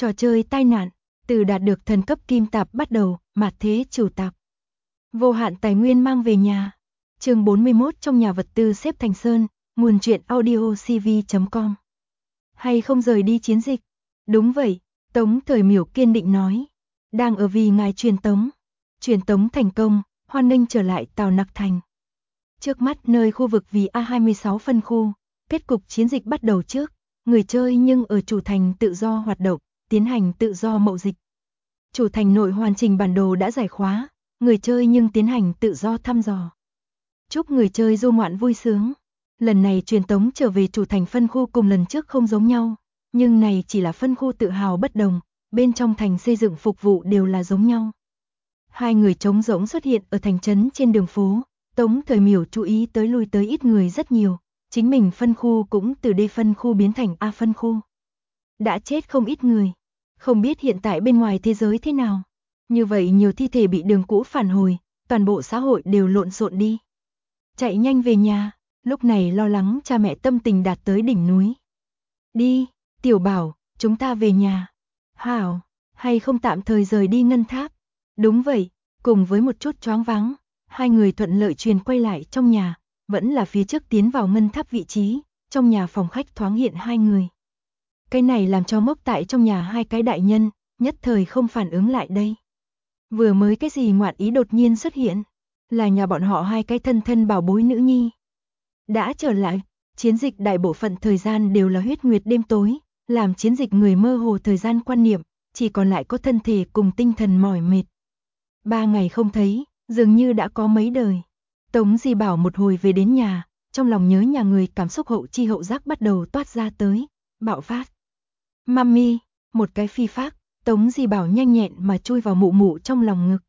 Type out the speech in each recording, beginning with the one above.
Trò chơi tai nạn, từ đạt được thần cấp kim tạp bắt đầu, mạt thế chủ tạp. Vô hạn tài nguyên mang về nhà. Chương 41 trong nhà vật tư xếp thành sơn, nguồn truyện audio cv.com. Hay không rời đi chiến dịch? Đúng vậy, Tống Thời Miểu kiên định nói. Đang ở vì ngài truyền tống. Truyền tống thành công, hoan nghênh trở lại Tào Nặc Thành. Trước mắt nơi khu vực vì A26 phân khu, kết cục chiến dịch bắt đầu trước, người chơi nhưng ở chủ thành tự do hoạt động, tiến hành tự do mậu dịch. Chủ thành nội hoàn chỉnh bản đồ đã giải khóa, người chơi nhưng tiến hành tự do thăm dò. Chúc người chơi du ngoạn vui sướng. Lần này truyền tống trở về chủ thành phân khu cùng lần trước không giống nhau, nhưng này chỉ là phân khu tự hào bất đồng, bên trong thành xây dựng phục vụ đều là giống nhau. Hai người trống rỗng xuất hiện ở thành trấn trên đường phố, Tống Thời Miểu chú ý tới lui tới ít người rất nhiều, chính mình phân khu cũng từ D phân khu biến thành A phân khu. Đã chết không ít người, không biết hiện tại bên ngoài thế giới thế nào. Như vậy nhiều thi thể bị đường cũ phản hồi, toàn bộ xã hội đều lộn xộn đi. Chạy nhanh về nhà, lúc này lo lắng cha mẹ tâm tình đạt tới đỉnh núi. Đi, Tiểu Bảo, chúng ta về nhà. Hảo, hay không tạm thời rời đi ngân tháp? Đúng vậy, cùng với một chút choáng váng, hai người thuận lợi truyền quay lại trong nhà, vẫn là phía trước tiến vào ngân tháp vị trí, trong nhà phòng khách thoáng hiện hai người. Cái này làm cho mốc tại trong nhà hai cái đại nhân, nhất thời không phản ứng lại đây. Vừa mới cái gì ngoạn ý đột nhiên xuất hiện, là nhà bọn họ hai cái thân thân bảo bối nữ nhi. Đã trở lại, chiến dịch đại bộ phận thời gian đều là huyết nguyệt đêm tối, làm chiến dịch người mơ hồ thời gian quan niệm, chỉ còn lại có thân thể cùng tinh thần mỏi mệt. 3 ngày không thấy, dường như đã có mấy đời. Tống Di Bảo một hồi về đến nhà, trong lòng nhớ nhà người cảm xúc hậu chi hậu giác bắt đầu toát ra tới, bạo phát. Mami, một cái phi phác, Tống Di Bảo nhanh nhẹn mà chui vào mụ mụ trong lòng ngực.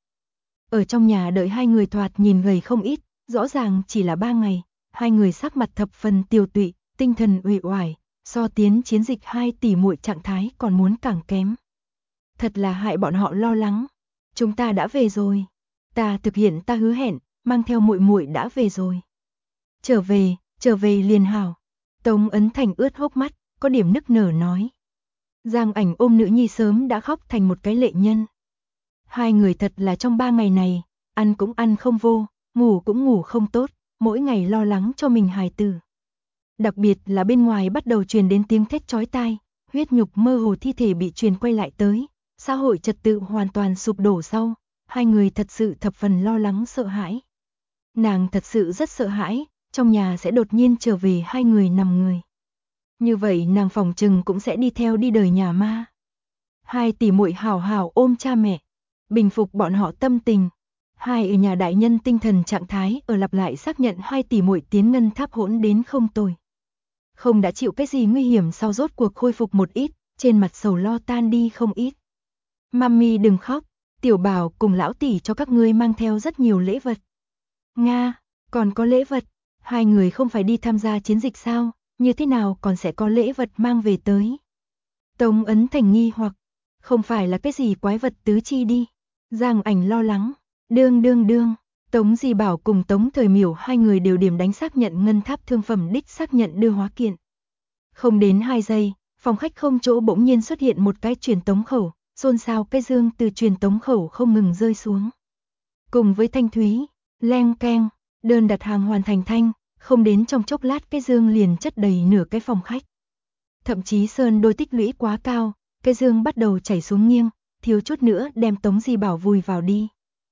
Ở trong nhà đợi hai người thoạt nhìn gầy không ít, rõ ràng chỉ là 3 ngày, hai người sắc mặt thập phần tiêu tụy, tinh thần uể oải, so tiến chiến dịch hai tỷ muội trạng thái còn muốn càng kém. Thật là hại bọn họ lo lắng. Chúng ta đã về rồi. Ta thực hiện ta hứa hẹn, mang theo muội muội đã về rồi. Trở về liền hảo. Tống Ấn Thành ướt hốc mắt, có điểm nức nở nói. Giang Ảnh ôm nữ nhi sớm đã khóc thành một cái lệ nhân. Hai người thật là trong 3 ngày này, ăn cũng ăn không vô, ngủ cũng ngủ không tốt, mỗi ngày lo lắng cho mình hài tử. Đặc biệt là bên ngoài bắt đầu truyền đến tiếng thét chói tai, huyết nhục mơ hồ thi thể bị truyền quay lại tới, xã hội trật tự hoàn toàn sụp đổ sau, hai người thật sự thập phần lo lắng sợ hãi. Nàng thật sự rất sợ hãi, trong nhà sẽ đột nhiên trở về hai người nằm người. Như vậy nàng phòng trừng cũng sẽ đi theo đi đời nhà ma. Hai tỷ muội hào hào ôm cha mẹ, bình phục bọn họ tâm tình. Hai ở nhà đại nhân tinh thần trạng thái ở lặp lại xác nhận hai tỷ muội tiến ngân tháp hỗn đến không tồi. Không đã chịu cái gì nguy hiểm sau rốt cuộc khôi phục một ít, trên mặt sầu lo tan đi không ít. Mami đừng khóc, Tiểu Bảo cùng lão tỷ cho các ngươi mang theo rất nhiều lễ vật. Nga, còn có lễ vật, hai người không phải đi tham gia chiến dịch sao, như thế nào còn sẽ có lễ vật mang về tới. Tống Ấn Thành nghi hoặc, không phải là cái gì quái vật tứ chi đi. Giang Ảnh lo lắng, đương, Tống Di Bảo cùng Tống Thời Miểu hai người đều điểm đánh xác nhận ngân tháp thương phẩm đích xác nhận đưa hóa kiện. Không đến 2 giây, phòng khách không chỗ bỗng nhiên xuất hiện một cái truyền tống khẩu, xôn xao cái dương từ truyền tống khẩu không ngừng rơi xuống. Cùng với thanh thúy, leng keng, đơn đặt hàng hoàn thành thanh, không đến trong chốc lát cái dương liền chất đầy nửa cái phòng khách. Thậm chí sơn đôi tích lũy quá cao, cái dương bắt đầu chảy xuống nghiêng, thiếu chút nữa đem Tống Di Bảo vùi vào đi.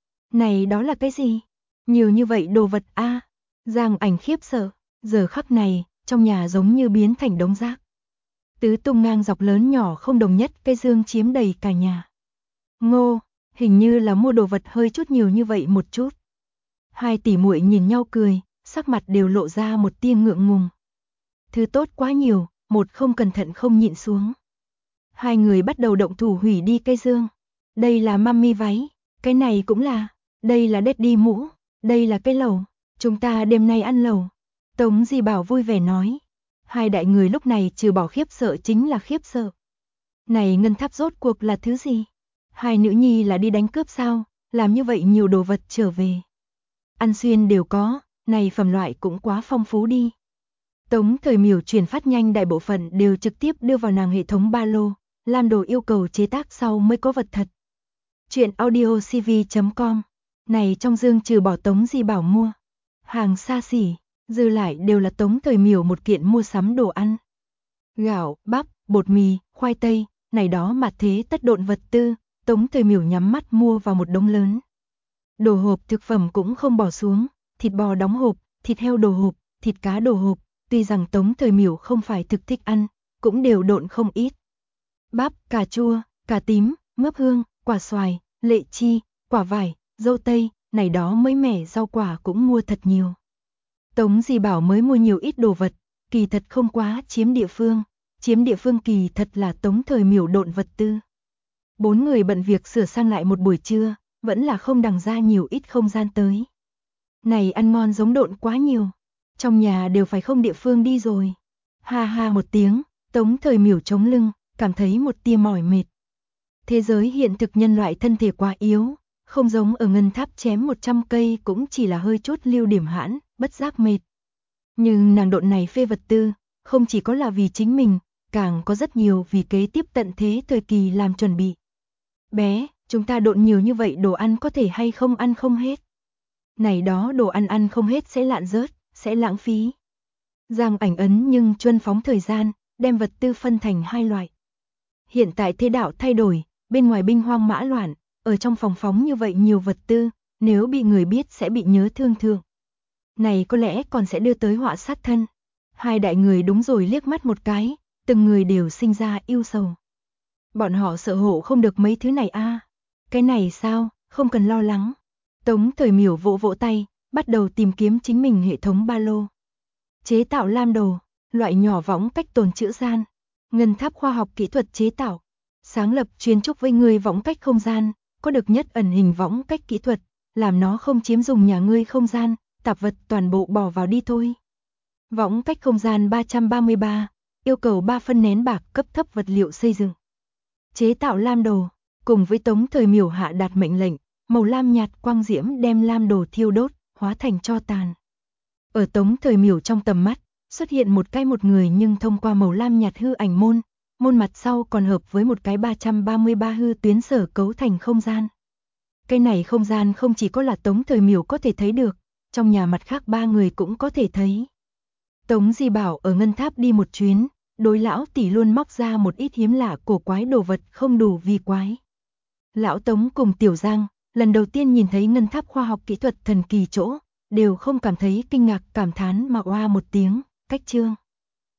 Này đó là cái gì? Nhiều như vậy đồ vật a. Giang Ảnh khiếp sợ, giờ khắc này, trong nhà giống như biến thành đống rác. Tứ tung ngang dọc lớn nhỏ không đồng nhất, cái dương chiếm đầy cả nhà. Ngô, hình như là mua đồ vật hơi chút nhiều như vậy một chút. Hai tỷ muội nhìn nhau cười, sắc mặt đều lộ ra một tia ngượng ngùng. Thứ tốt quá nhiều, một không cẩn thận không nhịn xuống. Hai người bắt đầu động thủ hủy đi cây dương. Đây là mami váy, cái này cũng là, đây là daddy mũ, đây là cái lẩu, chúng ta đêm nay ăn lẩu. Tống Di Bảo vui vẻ nói. Hai đại người lúc này trừ bỏ khiếp sợ chính là khiếp sợ. Này ngân tháp rốt cuộc là thứ gì? Hai nữ nhi là đi đánh cướp sao? Làm như vậy nhiều đồ vật trở về. Ăn xuyên đều có, này phẩm loại cũng quá phong phú đi. Tống Thời Miểu truyền phát nhanh đại bộ phận đều trực tiếp đưa vào nàng hệ thống ba lô, Lam Đồ yêu cầu chế tác sau mới có vật thật. Chuyện audiocv.com. Này trong dương trừ bỏ Tống Di Bảo mua hàng xa xỉ, dư lại đều là Tống Thời Miểu một kiện mua sắm đồ ăn. Gạo, bắp, bột mì, khoai tây, này đó mà thế tất độn vật tư, Tống Thời Miểu nhắm mắt mua vào một đống lớn. Đồ hộp thực phẩm cũng không bỏ xuống, thịt bò đóng hộp, thịt heo đồ hộp, thịt cá đồ hộp, tuy rằng Tống Thời Miểu không phải thực thích ăn, cũng đều độn không ít. Bắp, cà chua, cà tím, mướp hương, quả xoài, lệ chi, quả vải, dâu tây, này đó mới mẻ rau quả cũng mua thật nhiều. Tống Di Bảo mới mua nhiều ít đồ vật, kỳ thật không quá chiếm địa phương kỳ thật là Tống Thời Miểu độn vật tư. 4 người bận việc sửa sang lại một buổi trưa, vẫn là không đằng ra nhiều ít không gian tới. Này ăn ngon giống độn quá nhiều, trong nhà đều phải không địa phương đi rồi. Ha ha một tiếng, Tống Thời Miểu chống lưng, cảm thấy một tia mỏi mệt. Thế giới hiện thực nhân loại thân thể quá yếu, không giống ở ngân tháp chém 100 cây cũng chỉ là hơi chút lưu điểm hãn, bất giác mệt. Nhưng nàng độn này phê vật tư, không chỉ có là vì chính mình, càng có rất nhiều vì kế tiếp tận thế thời kỳ làm chuẩn bị. Bé, chúng ta độn nhiều như vậy đồ ăn có thể hay không ăn không hết. Này đó đồ ăn ăn không hết sẽ lạn rớt, sẽ lãng phí. Giang Ảnh ấn nhưng chuân phóng thời gian, đem vật tư phân thành 2 loại. Hiện tại thế đạo thay đổi, bên ngoài binh hoang mã loạn, ở trong phòng phóng như vậy nhiều vật tư, nếu bị người biết sẽ bị nhớ thương thượng. Này có lẽ còn sẽ đưa tới họa sát thân. Hai đại người đúng rồi liếc mắt một cái, từng người đều sinh ra yêu sầu. Bọn họ sợ hộ không được mấy thứ này a. Cái này sao, không cần lo lắng. Tống Thời Miểu vỗ vỗ tay, bắt đầu tìm kiếm chính mình hệ thống ba lô. Chế tạo lam đồ, loại nhỏ võng cách tồn trữ gian. Ngân tháp khoa học kỹ thuật chế tạo. Sáng lập chuyên trúc với người võng cách không gian, có được nhất ẩn hình võng cách kỹ thuật, làm nó không chiếm dùng nhà ngươi không gian, tạp vật toàn bộ bỏ vào đi thôi. Võng cách không gian 333, yêu cầu 3 phân nén bạc cấp thấp vật liệu xây dựng. Chế tạo lam đồ, cùng với Tống Thời Miểu hạ đạt mệnh lệnh, màu lam nhạt quang diễm đem lam đồ thiêu đốt, hóa thành tro tàn. Ở Tống Thời Miểu trong tầm mắt, xuất hiện một người nhưng thông qua màu lam nhạt hư ảnh môn mặt sau còn hợp với một cái 333 hư tuyến sở cấu thành không gian. Cái này không gian không chỉ có là Tống Thời Miểu có thể thấy được, trong nhà mặt khác 3 người cũng có thể thấy. Tống Di Bảo ở ngân tháp đi một chuyến, đối lão tỷ luôn móc ra một ít hiếm lạ cổ quái đồ vật không đủ vì quái. Lão Tống cùng Tiểu Giang, lần đầu tiên nhìn thấy ngân tháp khoa học kỹ thuật thần kỳ chỗ, đều không cảm thấy kinh ngạc cảm thán mà oa một tiếng, cách chương.